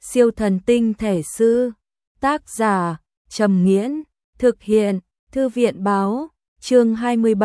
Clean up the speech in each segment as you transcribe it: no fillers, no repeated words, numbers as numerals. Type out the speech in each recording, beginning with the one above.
Siêu thần tinh thể sư. Tác giả Trầm Nghiễn. Thực hiện Thư viện báo. Chương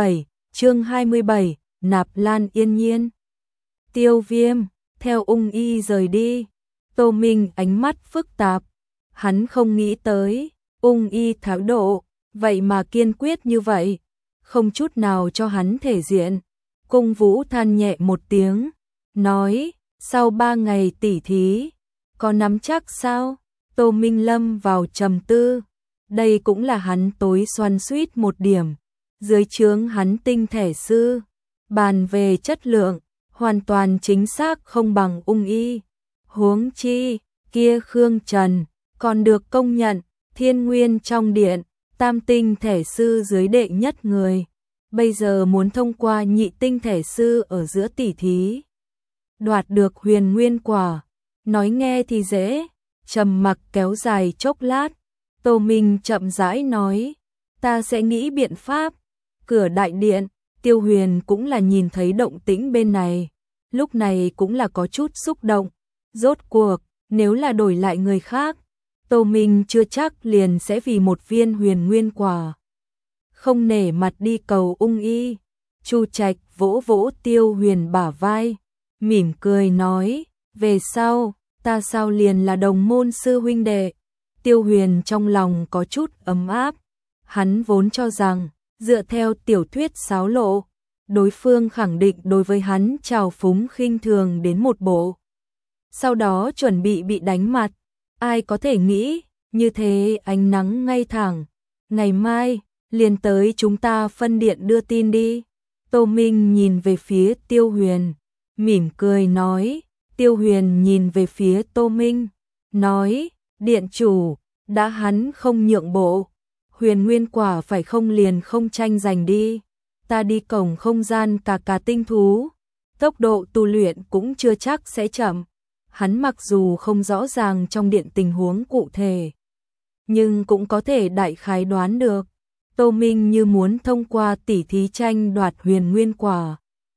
27, Nạp Lan Yên Nhiên. Tiêu Viêm theo Ung Y rời đi. Tô Minh ánh mắt phức tạp. Hắn không nghĩ tới Ung Y thái độ vậy mà kiên quyết như vậy, không chút nào cho hắn thể diện. Cung Vũ than nhẹ một tiếng, nói, sau 3 ngày tỉ thí, có nắm chắc sao? Tô Minh lâm vào trầm tư, đây cũng là hắn tối xoắn xuýt một điểm. Dưới trướng hắn tinh thể sư, bàn về chất lượng, hoàn toàn chính xác không bằng Ung Y. Huống chi, kia Khương Trần, còn được công nhận, Thiên Nguyên trong điện, tam tinh thể sư dưới đệ nhất người. Bây giờ muốn thông qua nhị tinh thể sư ở giữa tỉ thí, đoạt được huyền nguyên quả, nói nghe thì dễ. Trầm mặc kéo dài chốc lát, Tô Minh chậm rãi nói, ta sẽ nghĩ biện pháp. Cửa đại điện, Tiêu Huyền cũng là nhìn thấy động tĩnh bên này, lúc này cũng là có chút xúc động. Rốt cuộc, nếu là đổi lại người khác, Tô Minh chưa chắc liền sẽ vì một viên huyền nguyên quả không nể mặt đi cầu Ung Y. Chu Trạch vỗ vỗ Tiêu Huyền bả vai, mỉm cười nói, về sau, ta sao liền là đồng môn sư huynh đệ. Tiêu Huyền trong lòng có chút ấm áp, hắn vốn cho rằng, dựa theo tiểu thuyết xáo lộ, đối phương khẳng định đối với hắn trào phúng khinh thường đến một bộ. Sau đó chuẩn bị bị đánh mặt, ai có thể nghĩ, như thế ánh nắng ngay thẳng. Ngày mai, liền tới chúng ta phân điện đưa tin đi. Tô Minh nhìn về phía Tiêu Huyền, mỉm cười nói. Tiêu Huyền nhìn về phía Tô Minh, nói, điện chủ, đã hắn không nhượng bộ, huyền nguyên quả phải không liền không tranh giành đi. Ta đi cổng không gian cả tinh thú, tốc độ tu luyện cũng chưa chắc sẽ chậm. Hắn mặc dù không rõ ràng trong điện tình huống cụ thể, nhưng cũng có thể đại khái đoán được. Tô Minh như muốn thông qua tỉ thí tranh đoạt huyền nguyên quả,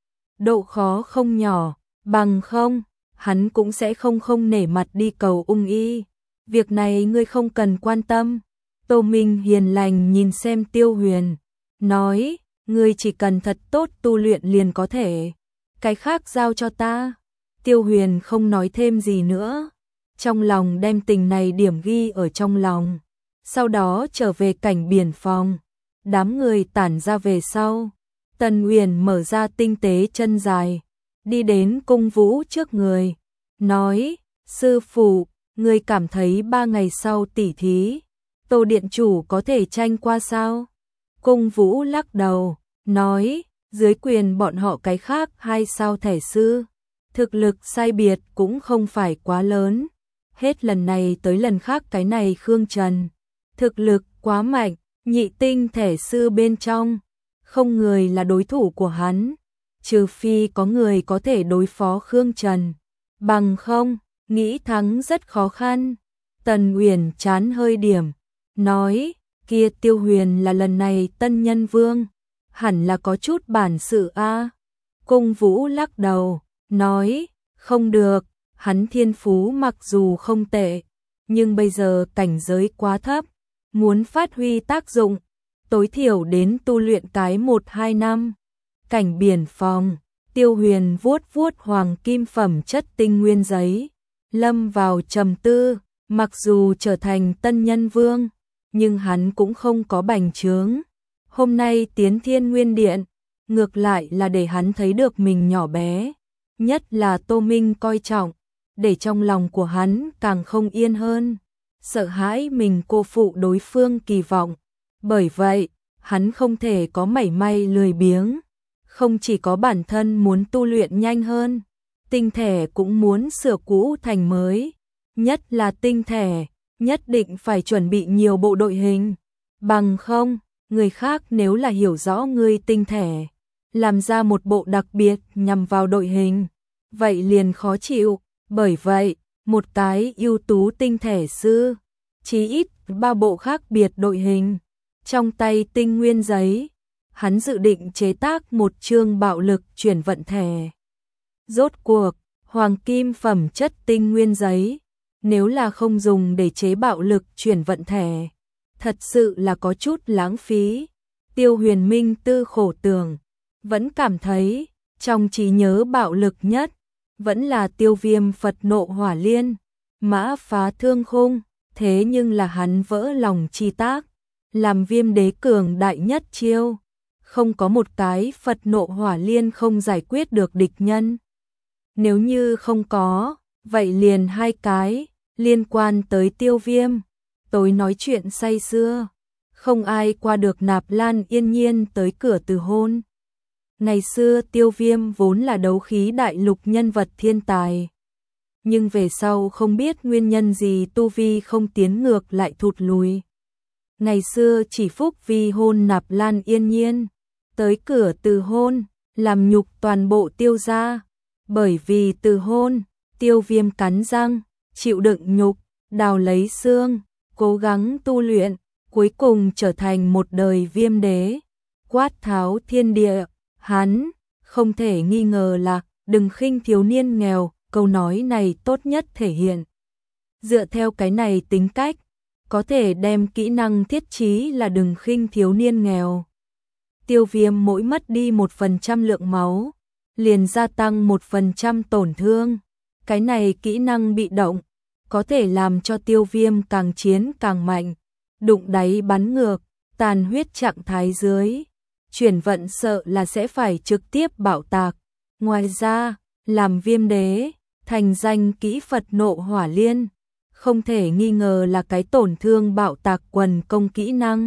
độ khó không nhỏ, bằng không, hắn cũng sẽ không nể mặt đi cầu Ung Y. Việc này ngươi không cần quan tâm. Tô Minh hiền lành nhìn xem Tiêu Huyền, nói, ngươi chỉ cần thật tốt tu luyện liền có thể, cái khác giao cho ta. Tiêu Huyền không nói thêm gì nữa, trong lòng đem tình này điểm ghi ở trong lòng. Sau đó trở về cảnh biển phòng, đám người tản ra về sau. Tần Uyển mở ra tinh tế chân dài, đi đến Cung Vũ trước người, nói, sư phụ, ngươi cảm thấy 3 ngày sau tỉ thí, Tô điện chủ có thể tranh qua sao? Cung Vũ lắc đầu, nói, dưới quyền bọn họ cái khác 2 sao thể sư, thực lực sai biệt cũng không phải quá lớn. Hết lần này tới lần khác cái này Khương Trần, thực lực quá mạnh, nhị tinh thể sư bên trong, không người là đối thủ của hắn, trừ phi có người có thể đối phó Khương Trần, bằng không, nghĩ thắng rất khó khăn. Tần Uyển chán hơi điểm, nói, kia Tiêu Huyền là lần này tân nhân vương, hẳn là có chút bản sự a. Cung Vũ lắc đầu, nói, không được, hắn thiên phú mặc dù không tệ, nhưng bây giờ cảnh giới quá thấp, muốn phát huy tác dụng, tối thiểu đến tu luyện cái 1-2 năm. Cảnh biển phòng, Tiêu Huyền vuốt vuốt hoàng kim phẩm chất tinh nguyên giấy, lâm vào trầm tư. Mặc dù trở thành tân nhân vương, nhưng hắn cũng không có bành trướng. Hôm nay tiến Thiên Nguyên Điện, ngược lại là để hắn thấy được mình nhỏ bé, nhất là Tô Minh coi trọng, để trong lòng của hắn càng không yên hơn, sợ hãi mình cô phụ đối phương kỳ vọng. Bởi vậy, hắn không thể có mảy may lười biếng, không chỉ có bản thân muốn tu luyện nhanh hơn, tinh thể cũng muốn sửa cũ thành mới, nhất là tinh thể, nhất định phải chuẩn bị nhiều bộ đội hình, bằng không, người khác nếu là hiểu rõ ngươi tinh thể, làm ra một bộ đặc biệt nhằm vào đội hình, vậy liền khó chịu. Bởi vậy, một cái ưu tú tinh thể sư, chí ít 3 bộ khác biệt đội hình. Trong tay tinh nguyên giấy, hắn dự định chế tác một chương bạo lực chuyển vận thể. Rốt cuộc, hoàng kim phẩm chất tinh nguyên giấy, Nếu là không dùng để chế bạo lực chuyển vận thể, thật sự là có chút lãng phí. Tiêu Huyền Minh tư khổ tưởng, vẫn cảm thấy trong trí nhớ bạo lực nhất vẫn là Tiêu Viêm Phật nộ hỏa liên, mã phá thương khung, thế nhưng là hắn vỡ lòng chi tác, làm Viêm đế cường đại nhất chiêu, không có một cái Phật nộ hỏa liên không giải quyết được địch nhân. Nếu như không có, vậy liền hai cái liên quan tới Tiêu Viêm. Tối nói chuyện say sưa, không ai qua được Nạp Lan Yên Nhiên tới cửa từ hôn. Ngày xưa Tiêu Viêm vốn là đấu khí đại lục nhân vật thiên tài, nhưng về sau không biết nguyên nhân gì tu vi không tiến ngược lại thụt lùi. Ngày xưa chỉ phúc vì hôn Nạp Lan Yên Nhiên, tới cửa từ hôn, làm nhục toàn bộ Tiêu gia. Bởi vì từ hôn, Tiêu Viêm cắn răng, chịu đựng nhục, đào lấy xương, cố gắng tu luyện, cuối cùng trở thành một đời Viêm đế, quát tháo thiên địa. Hắn không thể nghi ngờ là đừng khinh thiếu niên nghèo, câu nói này tốt nhất thể hiện. Dựa theo cái này tính cách, có thể đem kỹ năng thiết trí là đừng khinh thiếu niên nghèo. Tiêu Viêm mỗi mất đi 1% lượng máu, liền gia tăng 1% tổn thương. Cái này kỹ năng bị động, có thể làm cho Tiêu Viêm càng chiến càng mạnh, đụng đáy bắn ngược, tàn huyết trạng thái dưới. Chuyển vận sợ là sẽ phải trực tiếp bạo tạc. Ngoài ra, làm Viêm đế, thành danh kỹ Phật nộ hỏa liên, không thể nghi ngờ là cái tổn thương bạo tạc quần công kỹ năng.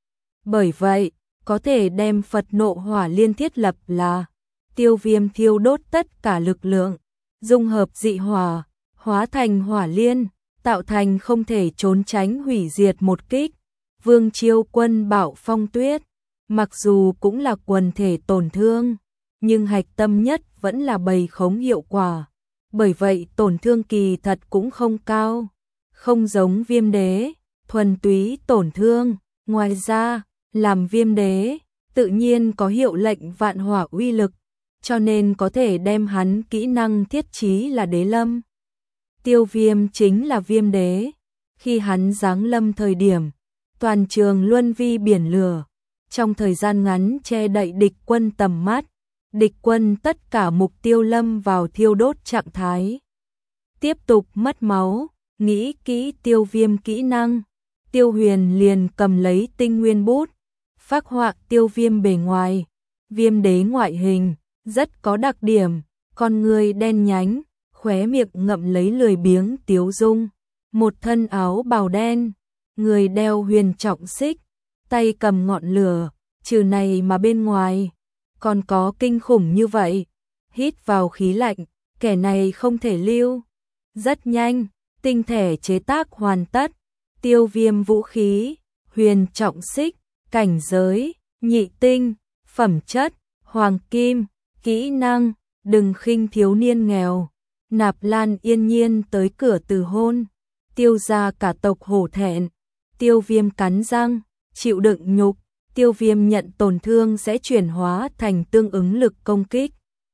Bởi vậy, có thể đem Phật nộ hỏa liên thiết lập là Tiêu Viêm thiêu đốt tất cả lực lượng, dung hợp dị hỏa, hóa thành hỏa liên, tạo thành không thể trốn tránh hủy diệt một kích. Vương Chiêu Quân Bạo Phong Tuyết, mặc dù cũng là quần thể tổn thương, nhưng hạch tâm nhất vẫn là bầy khống hiệu quả. Bởi vậy tổn thương kỳ thật cũng không cao, không giống Viêm đế, thuần túy tổn thương. Ngoài ra, làm Viêm đế, tự nhiên có hiệu lệnh vạn hỏa uy lực, cho nên có thể đem hắn kỹ năng thiết trí là đế lâm. Tiêu Viêm chính là Viêm đế, khi hắn giáng lâm thời điểm, toàn trường luân vi biển lửa, trong thời gian ngắn che đậy địch quân tầm mắt, địch quân tất cả mục tiêu lâm vào thiêu đốt trạng thái. Tiếp tục mất máu, nghĩ kỹ Tiêu Viêm kỹ năng, Tiêu Huyền liền cầm lấy tinh nguyên bút, phác họa Tiêu Viêm bề ngoài. Viêm đế ngoại hình rất có đặc điểm, con người đen nhánh, khóe miệng ngậm lấy lười biếng tiếu dung, một thân áo bào đen, người đeo huyền trọng xích, tay cầm ngọn lửa, trừ này mà bên ngoài còn có kinh khủng như vậy. Hít vào khí lạnh, kẻ này không thể lưu. Rất nhanh, tinh thể chế tác hoàn tất, Tiêu Viêm vũ khí, huyền trọng xích, cảnh giới, nhị tinh, phẩm chất, hoàng kim, kỹ năng, đừng khinh thiếu niên nghèo. Nạp Lan Yên Nhiên tới cửa từ hôn, Tiêu gia cả tộc hổ thẹn. Tiêu Viêm cắn răng, chịu đựng nhục, Tiêu Viêm nhận tổn thương sẽ chuyển hóa thành tương ứng lực công kích.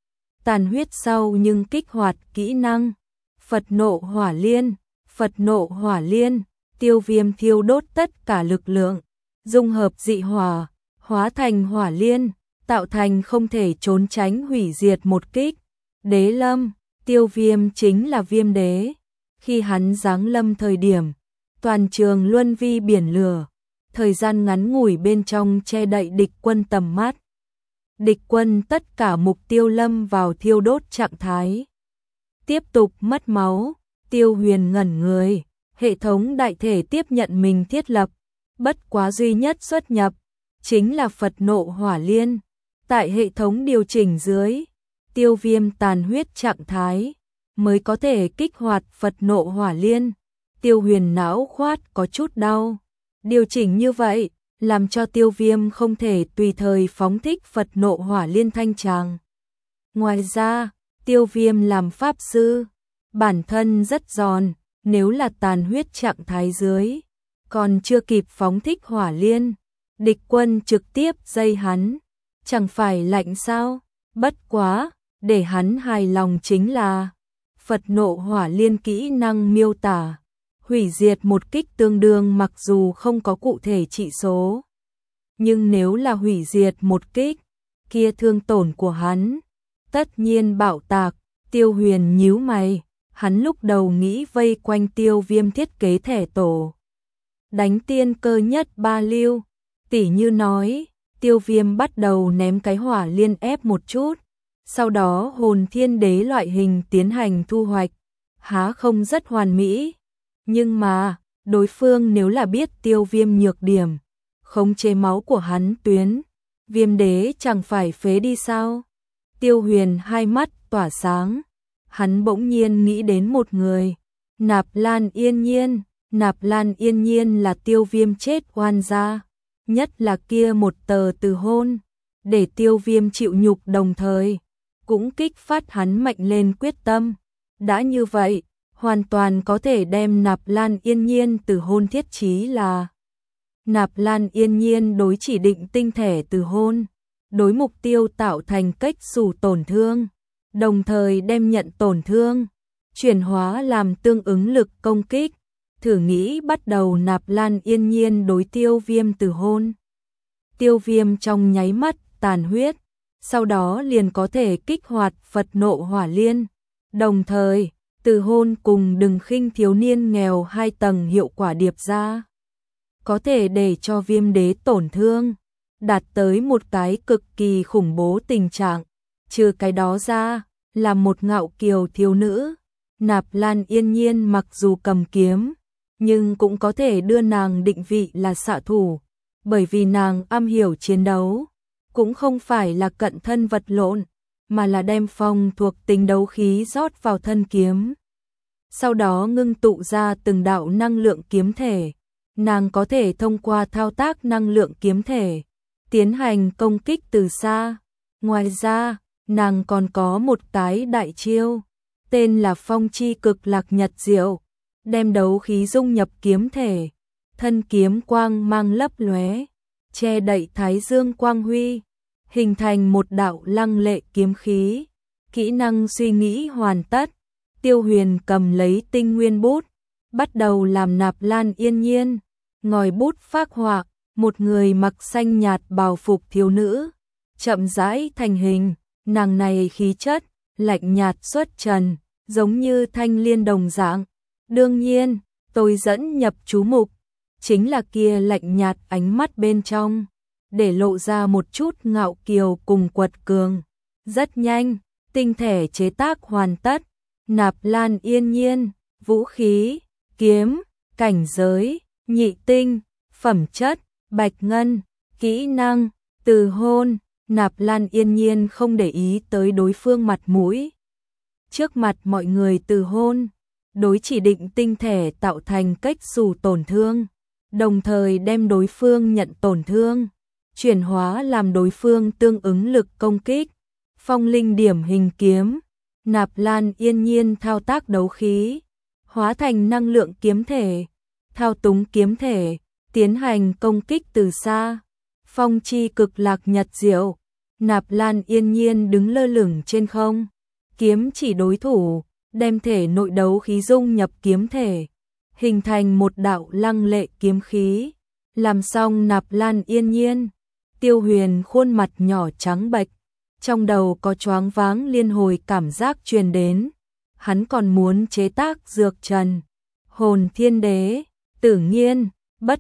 Tàn huyết sau nhưng kích hoạt kỹ năng Phật nộ hỏa liên, Phật nộ hỏa liên, Tiêu Viêm thiêu đốt tất cả lực lượng, dung hợp dị hỏa, hóa thành hỏa liên, tạo thành không thể trốn tránh hủy diệt một kích. Đế lâm, Tiêu Viêm chính là Viêm đế, khi hắn giáng lâm thời điểm, toàn trường luân vi biển lửa, thời gian ngắn ngủi bên trong che đậy địch quân tầm mắt. Địch quân tất cả mục tiêu lâm vào thiêu đốt trạng thái. Tiếp tục mất máu, Tiêu Huyền ngẩn người, hệ thống đại thể tiếp nhận mình thiết lập, bất quá duy nhất xuất nhập, chính là Phật nộ hỏa liên. Tại hệ thống điều chỉnh dưới, Tiêu Viêm tàn huyết trạng thái, mới có thể kích hoạt Phật nộ hỏa liên. Tiêu Huyền não khoát có chút đau. Điều chỉnh như vậy, làm cho Tiêu Viêm không thể tùy thời phóng thích Phật nộ hỏa liên thanh tràng. Ngoài ra, Tiêu Viêm làm pháp sư, bản thân rất giòn, nếu là tàn huyết trạng thái dưới, còn chưa kịp phóng thích hỏa liên, địch quân trực tiếp dây hắn, chẳng phải lạnh sao? Bất quá, để hắn hài lòng chính là Phật nộ hỏa liên kỹ năng miêu tả. Hủy diệt một kích tương đương mặc dù không có cụ thể trị số. Nhưng nếu là hủy diệt một kích, kia thương tổn của hắn tất nhiên bạo tạc. Tiêu Huyền nhíu mày, hắn lúc đầu nghĩ vây quanh Tiêu Viêm thiết kế thẻ tổ. Đánh tiên cơ nhất ba lưu, tỉ như nói, Tiêu Viêm bắt đầu ném cái hỏa liên ép một chút, sau đó hồn thiên đế loại hình tiến hành thu hoạch, há không rất hoàn mỹ. Nhưng mà, đối phương nếu là biết Tiêu Viêm nhược điểm, khống chế máu của hắn tuyến, Viêm đế chẳng phải phế đi sao? Tiêu Huyền hai mắt tỏa sáng, hắn bỗng nhiên nghĩ đến một người, Nạp Lan Yên Nhiên. Nạp Lan Yên Nhiên là Tiêu Viêm chết oan gia, nhất là kia một tờ từ hôn, để Tiêu Viêm chịu nhục đồng thời, cũng kích phát hắn mạnh lên quyết tâm. Đã như vậy, hoàn toàn có thể đem Nạp Lan Yên Nhiên từ hôn thiết chí là Nạp Lan Yên Nhiên đối chỉ định tinh thể từ hôn, đối mục tiêu tạo thành cách xù tổn thương, đồng thời đem nhận tổn thương, chuyển hóa làm tương ứng lực công kích. Thử nghĩ bắt đầu Nạp Lan Yên Nhiên đối Tiêu Viêm từ hôn. Tiêu Viêm trong nháy mắt tàn huyết, sau đó liền có thể kích hoạt Phật nộ hỏa liên. Đồng thời, từ hôn cùng đừng khinh thiếu niên nghèo 2 tầng hiệu quả điệp ra. Có thể để cho Viêm đế tổn thương, đạt tới một cái cực kỳ khủng bố tình trạng. Trừ cái đó ra, là một ngạo kiều thiếu nữ. Nạp Lan Yên Nhiên mặc dù cầm kiếm, nhưng cũng có thể đưa nàng định vị là xạ thủ, bởi vì nàng am hiểu chiến đấu, cũng không phải là cận thân vật lộn, mà là đem phong thuộc tính đấu khí rót vào thân kiếm. Sau đó ngưng tụ ra từng đạo năng lượng kiếm thể, nàng có thể thông qua thao tác năng lượng kiếm thể, tiến hành công kích từ xa. Ngoài ra, nàng còn có một cái đại chiêu, tên là Phong Chi Cực Lạc Nhật Diệu, đem đấu khí dung nhập kiếm thể, thân kiếm quang mang lấp lóe, che đậy thái dương quang huy, hình thành một đạo lăng lệ kiếm khí. Kỹ năng suy nghĩ hoàn tất, Tiêu Huyền cầm lấy tinh nguyên bút, bắt đầu làm Nạp Lan Yên Nhiên, ngòi bút phác họa, một người mặc xanh nhạt bào phục thiếu nữ, chậm rãi thành hình. Nàng này khí chất lạnh nhạt xuất trần, giống như thanh liên đồng dạng. Đương nhiên, tôi dẫn nhập chú mục, chính là kia lạnh nhạt ánh mắt bên trong, để lộ ra một chút ngạo kiều cùng quật cường. Rất nhanh, tinh thể chế tác hoàn tất, Nạp Lan Yên Nhiên, vũ khí, kiếm, cảnh giới, nhị tinh, phẩm chất, bạch ngân, kỹ năng, từ hôn. Nạp Lan Yên Nhiên không để ý tới đối phương mặt mũi. Trước mặt mọi người từ hôn, đối chỉ định tinh thể tạo thành cách xù tổn thương, đồng thời đem đối phương nhận tổn thương, chuyển hóa làm đối phương tương ứng lực công kích. Phong linh điểm hình kiếm, Nạp Lan Yên Nhiên thao tác đấu khí, hóa thành năng lượng kiếm thể, thao túng kiếm thể, tiến hành công kích từ xa. Phong chi cực lạc nhật diệu, Nạp Lan Yên Nhiên đứng lơ lửng trên không, kiếm chỉ đối thủ, đem thể nội đấu khí dung nhập kiếm thể, hình thành một đạo lăng lệ kiếm khí. Làm xong Nạp Lan Yên Nhiên, Tiêu Huyền khuôn mặt nhỏ trắng bệch, trong đầu có choáng váng liên hồi cảm giác truyền đến. Hắn còn muốn chế tác dược trần, hồn thiên đế, Tử Nghiên, bất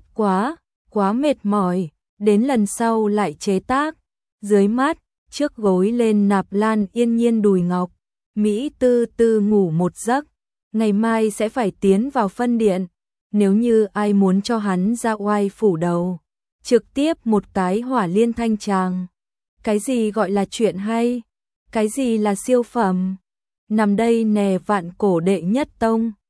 quá mệt mỏi, đến lần sau lại chế tác. Dưới mắt, trước gối lên Nạp Lan Yên Nhiên đùi ngọc, Mỹ tư tư ngủ một giấc, ngày mai sẽ phải tiến vào phân điện. Nếu như ai muốn cho hắn ra oai phủ đầu, trực tiếp một cái hỏa liên thanh tràng. Cái gì gọi là chuyện hay? Cái gì là siêu phẩm? Nằm đây nè vạn cổ đệ nhất tông.